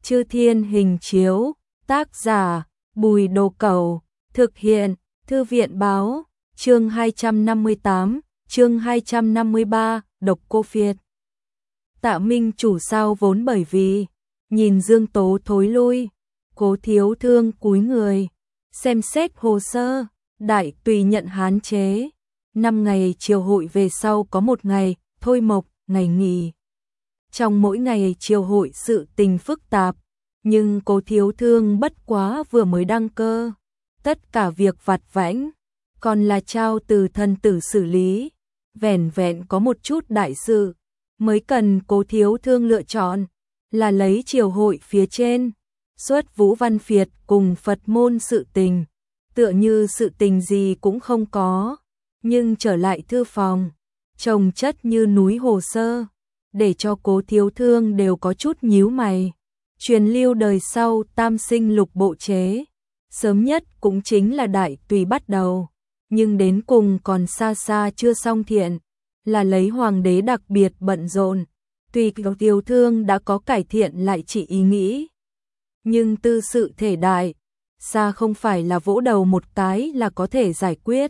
Chư Thiên Hình Chiếu, tác giả, Bùi Đồ Cẩu, thực hiện, Thư viện Báo, chương 258, chương 253, Độc Cô Phiệt. Tạ Minh Chủ sao vốn bởi vì, nhìn Dương Tố thối lui, Cố Thiếu Thương cúi người, xem xét hồ sơ, đại tùy nhận hán chế. 5 ngày triều hội về sau có 1 ngày, thôi mộc, ngày nghỉ. Trong mỗi ngày triều hội sự tình phức tạp, nhưng Cố Thiếu Thương bất quá vừa mới đăng cơ. Tất cả việc vặt vãnh, còn là trao từ thân tử xử lý. Vẻn vẹn có một chút đại sự, mới cần Cố Thiếu Thương lựa chọn, là lấy triều hội phía trên. Xuất Vũ Văn Phiệt cùng Phật môn sự tình, tựa như sự tình gì cũng không có. Nhưng trở lại thư phòng, chồng chất như núi hồ sơ, để cho Cố Thiếu Thương đều có chút nhíu mày. Truyền lưu đời sau tam sinh lục bộ chế, sớm nhất cũng chính là đại tùy bắt đầu, nhưng đến cùng còn xa xa chưa xong thiện, là lấy hoàng đế đặc biệt bận rộn. Tùy Cố Thiếu Thương đã có cải thiện lại chỉ ý nghĩ, nhưng tư sự thể đại, xa không phải là vỗ đầu một cái là có thể giải quyết.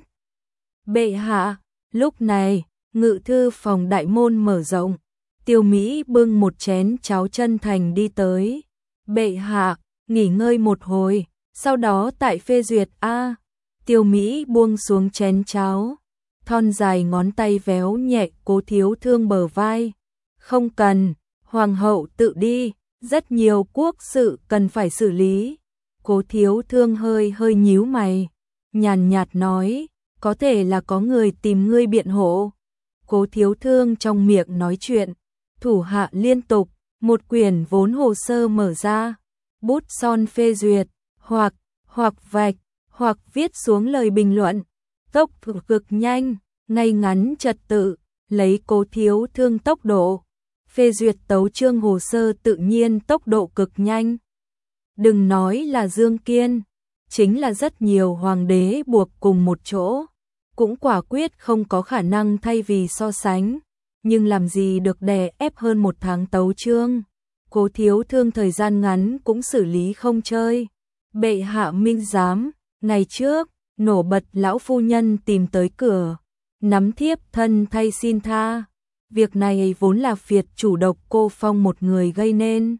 Bệ hạ, lúc này, ngự thư phòng đại môn mở rộng, Tiêu Mỹ bưng một chén cháo chân thành đi tới. Bệ hạ, nghỉ ngơi một hồi, sau đó tại phê duyệt a. Tiêu Mỹ buông xuống chén cháo, thon dài ngón tay véo nhẹ Cố Thiếu Thương bờ vai. Không cần, hoàng hậu tự đi, rất nhiều quốc sự cần phải xử lý. Cố Thiếu Thương hơi nhíu mày, nhàn nhạt nói, có thể là có người tìm ngươi biện hộ. Cố Thiếu Thương trong miệng nói chuyện, thủ hạ liên tục, một quyển vốn hồ sơ mở ra, bút son phê duyệt, hoặc vạch, hoặc viết xuống lời bình luận, tốc độ cực nhanh, ngay ngắn trật tự, lấy Cố Thiếu Thương tốc độ. Phê duyệt tấu chương hồ sơ tự nhiên tốc độ cực nhanh. Đừng nói là Dương Kiên, chính là rất nhiều hoàng đế buộc cùng một chỗ, cũng quả quyết không có khả năng thay vì so sánh, nhưng làm gì được đè ép hơn 1 tháng tấu chương. Cố Thiếu Thương thời gian ngắn cũng xử lý không chơi. Bệ hạ minh giám, ngày trước, nổ bật lão phu nhân tìm tới cửa, nắm thiếp thân thay xin tha. Việc này vốn là Phiệt chủ Độc Cô Phong một người gây nên.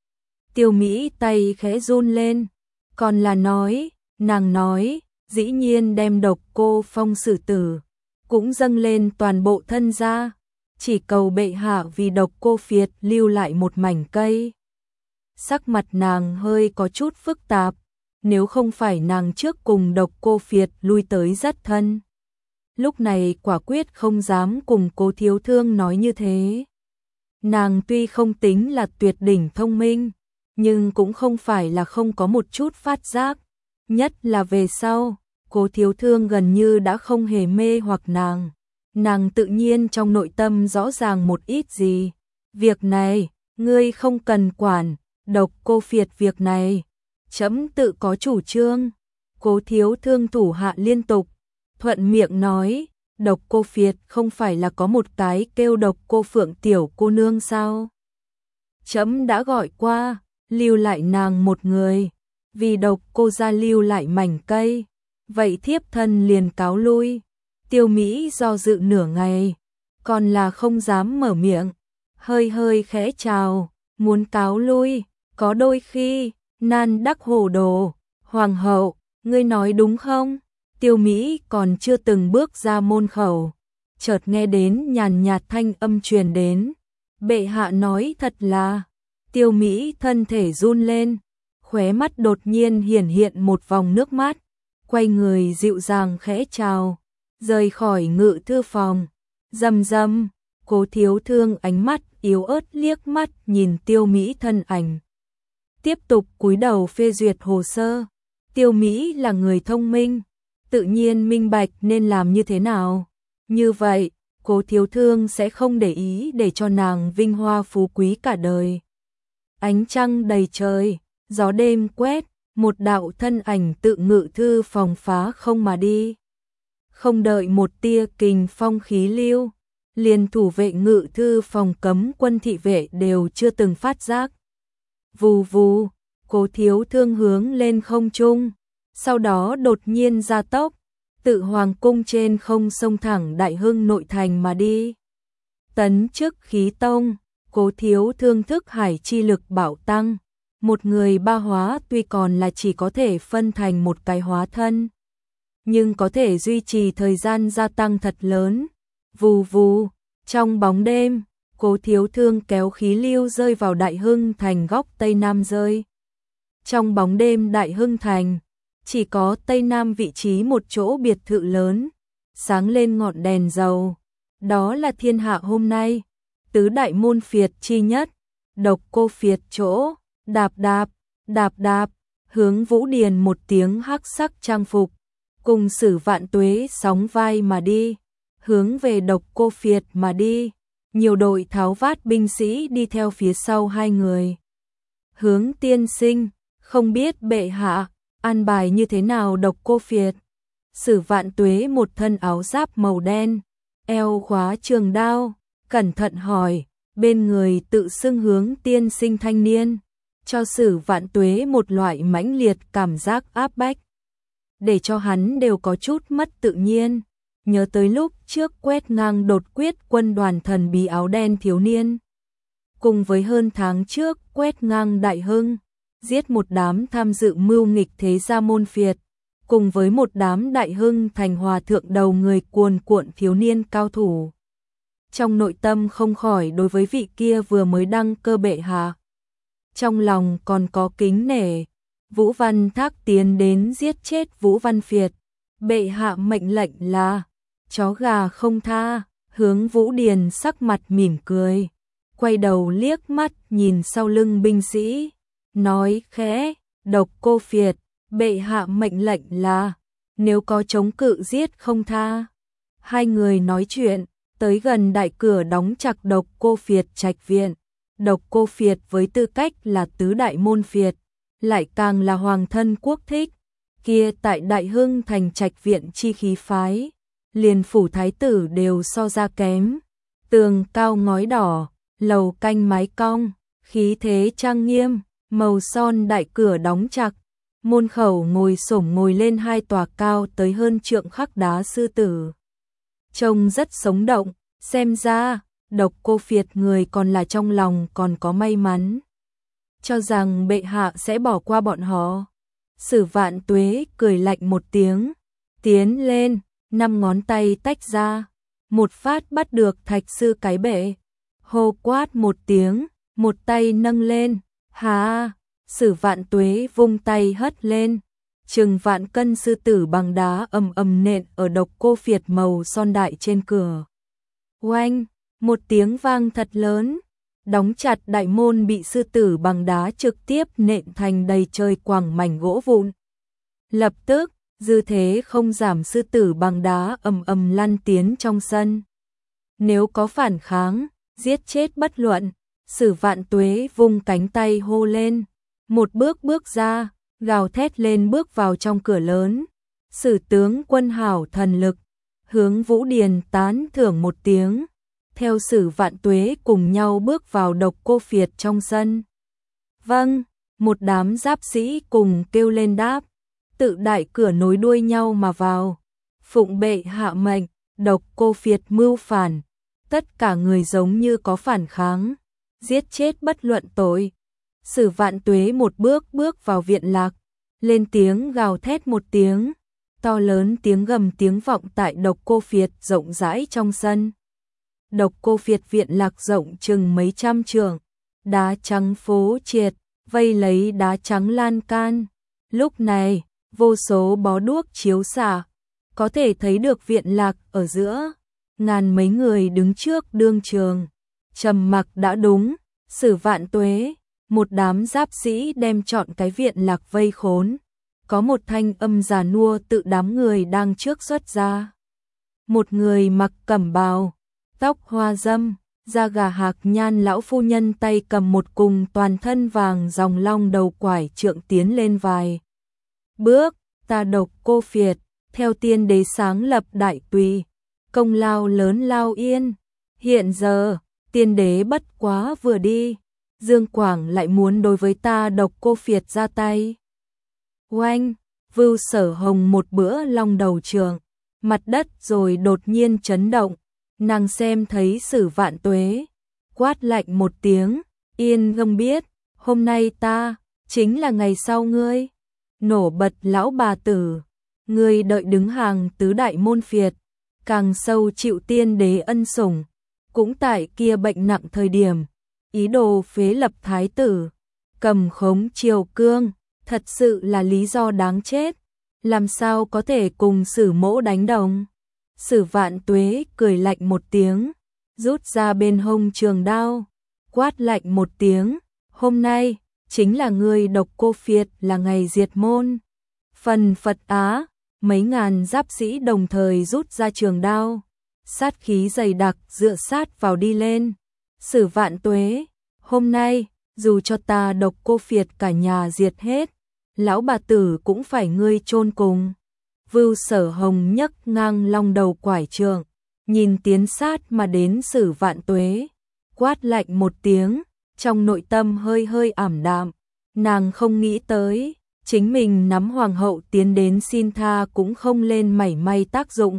Tiêu Mỹ tay khẽ run lên, còn là nàng nói, dĩ nhiên đem Độc Cô Phong xử tử, cũng dâng lên toàn bộ thân gia, chỉ cầu bệ hạ vì Độc Cô Phiệt lưu lại một mảnh cây. Sắc mặt nàng hơi có chút phức tạp, nếu không phải nàng trước cùng Độc Cô Phiệt lui tới rất thân. Lúc này quả quyết không dám cùng Cố Thiếu Thương nói như thế. Nàng tuy không tính là tuyệt đỉnh thông minh, nhưng cũng không phải là không có một chút phát giác. Nhất là về sau, Cố Thiếu Thương gần như đã không hề mê hoặc nàng. Nàng tự nhiên trong nội tâm rõ ràng một ít gì. Việc này, ngươi không cần quản, Độc Cô Phiệt việc này, trẫm tự có chủ trương. Cố Thiếu Thương thủ hạ liên tục, thuận miệng nói, Độc Cô Phiệt không phải là có một cái kêu Độc Cô Phượng tiểu cô nương sao? Trẫm đã gọi qua, lưu lại nàng một người, vì Độc Cô gia lưu lại mảnh cây, vậy thiếp thân liền cáo lui. Tiêu Mỹ do dự nửa ngày, còn là không dám mở miệng, hơi khẽ chào, muốn cáo lui, có đôi khi, nan đắc hồ đồ. Hoàng hậu, ngươi nói đúng không? Tiêu Mỹ còn chưa từng bước ra môn khẩu, chợt nghe đến nhàn nhạt thanh âm truyền đến. Bệ hạ nói thật là. Tiêu Mỹ thân thể run lên, khóe mắt đột nhiên hiện một vòng nước mắt, quay người dịu dàng khẽ chào, rời khỏi ngự thư phòng. Rầm, Cố Thiếu Thương ánh mắt yếu ớt liếc mắt nhìn Tiêu Mỹ thân ảnh, tiếp tục cúi đầu phê duyệt hồ sơ. Tiêu Mỹ là người thông minh, tự nhiên minh bạch nên làm như thế nào. Như vậy, Cố Thiếu Thương sẽ không để ý để cho nàng vinh hoa phú quý cả đời. Ánh trăng đầy trời, gió đêm quét, một đạo thân ảnh tự ngự thư phòng phá không mà đi. Không đợi một tia kình phong khí lưu, liền thủ vệ ngự thư phòng cấm quân thị vệ đều chưa từng phát giác. Vù vù, Cố Thiếu Thương hướng lên không trung, sau đó đột nhiên gia tốc, tự hoàng cung trên không xông thẳng Đại Hưng nội thành mà đi. Tấn chức khí tông, Cố Thiếu Thương thức hải chi lực bạo tăng, một người ba hóa tuy còn là chỉ có thể phân thành một cái hóa thân, nhưng có thể duy trì thời gian gia tăng thật lớn. Vù vù, trong bóng đêm, Cố Thiếu Thương kéo khí lưu rơi vào Đại Hưng thành góc Tây Nam rơi. Trong bóng đêm Đại Hưng thành, chỉ có Tây Nam vị trí một chỗ biệt thự lớn, sáng lên ngọn đèn dầu. Đó là thiên hạ hôm nay, tứ đại môn phiệt chi nhất, Độc Cô phiệt chỗ, đạp đạp, đạp đạp, hướng Vũ Điền một tiếng hắc sắc trang phục, cùng Sử Vạn Tuế sóng vai mà đi, hướng về Độc Cô phiệt mà đi. Nhiều đội tháo vát binh sĩ đi theo phía sau hai người. Hướng tiên sinh, không biết bệ hạ an bài như thế nào Độc Cô phiệt? Sử Vạn Tuế một thân áo giáp màu đen, eo khóa trường đao, cẩn thận hỏi, bên người tự xưng Hướng tiên sinh thanh niên, cho Sử Vạn Tuế một loại mãnh liệt cảm giác áp bách, để cho hắn đều có chút mất tự nhiên. Nhớ tới lúc trước quét ngang đột quyết quân đoàn thần bí áo đen thiếu niên, cùng với hơn tháng trước quét ngang Đại Hưng, giết một đám tham dự mưu nghịch thế gia môn phiệt, cùng với một đám Đại Hưng thành hòa thượng đầu người cuồn cuộn thiếu niên cao thủ. Trong nội tâm không khỏi đối với vị kia vừa mới đăng cơ bệ hạ, trong lòng còn có kính nể. Vũ Văn Thác tiến đến giết chết Vũ Văn Phiệt, bệ hạ mệnh lệnh là chó gà không tha. Hướng Vũ Điền sắc mặt mỉm cười, quay đầu liếc mắt nhìn sau lưng binh sĩ, nói khẽ, Độc Cô phiệt, bệ hạ mệnh lệnh là nếu có chống cự giết không tha. Hai người nói chuyện, tới gần đại cửa đóng chặt Độc Cô phiệt trạch viện. Độc Cô phiệt với tư cách là tứ đại môn phiệt, lại càng là hoàng thân quốc thích, kia tại Đại Hưng thành trạch viện chi khí phái, liền phủ thái tử đều so ra kém. Tường cao ngói đỏ, lầu canh mái cong, khí thế trang nghiêm, màu son đại cửa đóng chặt, môn khẩu ngồi xổm ngồi lên hai tòa cao tới hơn trượng khắc đá sư tử. Trông rất sống động, xem ra Độc Cô phiệt người còn là trong lòng còn có may mắn, cho rằng bệ hạ sẽ bỏ qua bọn họ. Sử Vạn Tuế cười lạnh một tiếng, tiến lên, 5 ngón tay tách ra, một phát bắt được thạch sư cái bệ, hô quát một tiếng, một tay nâng lên, hà. Sử Vạn Tuế vung tay hất lên, chừng vạn cân sư tử bằng đá ầm ầm nện ở Độc Cô phiệt màu son đại trên cửa. Oanh, một tiếng vang thật lớn, đóng chặt đại môn bị sư tử bằng đá trực tiếp nện thành đầy trời quẳng mảnh gỗ vụn. Lập tức, dư thế không giảm, sư tử bằng đá ầm ầm lăn tiến trong sân. Nếu có phản kháng, giết chết bất luận. Sử Vạn Tuế vung cánh tay hô lên, một bước bước ra, gào thét lên bước vào trong cửa lớn. Sử tướng quân hảo thần lực, Hướng Vũ Điền tán thưởng một tiếng, theo Sử Vạn Tuế cùng nhau bước vào Độc Cô phiệt trong sân. Vâng, một đám giáp sĩ cùng kêu lên đáp, tự đại cửa nối đuôi nhau mà vào. Phụng bệ hạ mệnh, Độc Cô phiệt mưu phản, tất cả người giống như có phản kháng, giết chết bất luận tội. Sử Vạn Tuế một bước bước vào viện lạc, lên tiếng gào thét một tiếng, to lớn tiếng gầm tiếng vọng tại Độc Cô phiệt rộng rãi trong sân. Độc Cô phiệt viện lạc rộng chừng mấy trăm trượng, đá trắng phố triệt, vây lấy đá trắng lan can. Lúc này, vô số bó đuốc chiếu xạ, có thể thấy được viện lạc ở giữa, ngàn mấy người đứng trước đương trường, trầm mặc đã đúng. Sử Vạn Tuế, một đám giáp sĩ đem trọn cái viện lạc vây khốn. Có một thanh âm già nua tự đám người đang trước xuất ra. Một người mặc cẩm bào, tóc hoa dâm, da gà hạc nhan lão phu nhân tay cầm một cùng toàn thân vàng ròng long đầu quải trượng tiến lên vài bước. Ta Độc Cô phiệt, theo tiên đế sáng lập đại tùy, công lao lớn lao yên. Hiện giờ, tiên đế bất quá vừa đi, Dương Quảng lại muốn đối với ta Độc Cô Phiệt ra tay. Oanh, Vưu Sở Hồng một bữa long đầu trường, mặt đất rồi đột nhiên chấn động, nàng xem thấy Sử Vạn Tuế, quát lạnh một tiếng, yên không biết, hôm nay ta, chính là ngày sau ngươi. Nổ bật lão bà tử, ngươi đợi đứng hàng tứ đại môn phiệt, càng sâu chịu tiên đế ân sủng, cũng tại kia bệnh nặng thời điểm, ý đồ phế lập thái tử, cầm khống triều cương, thật sự là lý do đáng chết, làm sao có thể cùng Sử mỗ đánh đồng. Sử Vạn Tuế cười lạnh một tiếng, rút ra bên hông trường đao, quát lạnh một tiếng, hôm nay, chính là ngươi Độc Cô Phiệt là ngày diệt môn. Phần Phật Á, mấy ngàn giáp sĩ đồng thời rút ra trường đao, sát khí dày đặc dựa sát vào đi lên. Sử Vạn Tuế, hôm nay, dù cho ta Độc Cô Phiệt cả nhà diệt hết, lão bà tử cũng phải ngươi chôn cùng. Vưu Sở Hồng nhấc ngang long đầu quải trượng, nhìn tiến sát mà đến Sử Vạn Tuế, quát lạnh một tiếng, trong nội tâm hơi hơi ảm đạm, nàng không nghĩ tới, chính mình nắm hoàng hậu tiến đến xin tha cũng không lên mảy may tác dụng.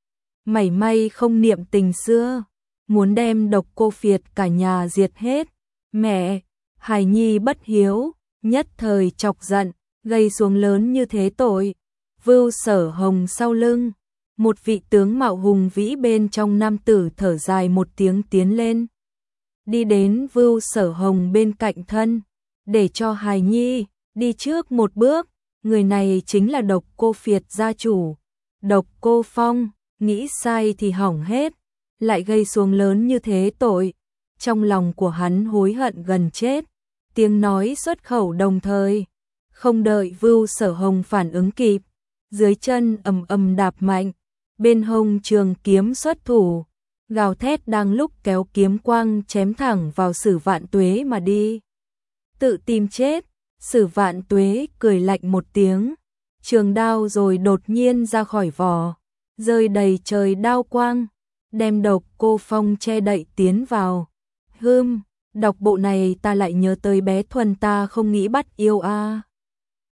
Mảy may không niệm tình xưa, muốn đem Độc Cô Phiệt cả nhà diệt hết. Mẹ, hài nhi bất hiếu, nhất thời chọc giận, gây xuống lớn như thế tội. Vưu Sở Hồng sau lưng, một vị tướng mạo hùng vĩ bên trong nam tử thở dài một tiếng tiến lên. Đi đến Vưu Sở Hồng bên cạnh thân, để cho hài nhi đi trước một bước, người này chính là Độc Cô Phiệt gia chủ, Độc Cô Phong, nghĩ sai thì hỏng hết, lại gây xuống lớn như thế tội. Trong lòng của hắn hối hận gần chết, tiếng nói xuất khẩu đồng thời, không đợi Vưu Sở Hồng phản ứng kịp, dưới chân ầm ầm đạp mạnh, bên hông trường kiếm xuất thủ, gào thét đang lúc kéo kiếm quang chém thẳng vào Sử Vạn Tuế mà đi. Tự tìm chết, Sử Vạn Tuế cười lạnh một tiếng, trường đao rồi đột nhiên ra khỏi vỏ, rơi đầy trời đao quang, đem Độc Cô Phong che đậy tiến vào. Đọc bộ này ta lại nhớ tới bé Thuần ta không nghĩ bắt yêu a.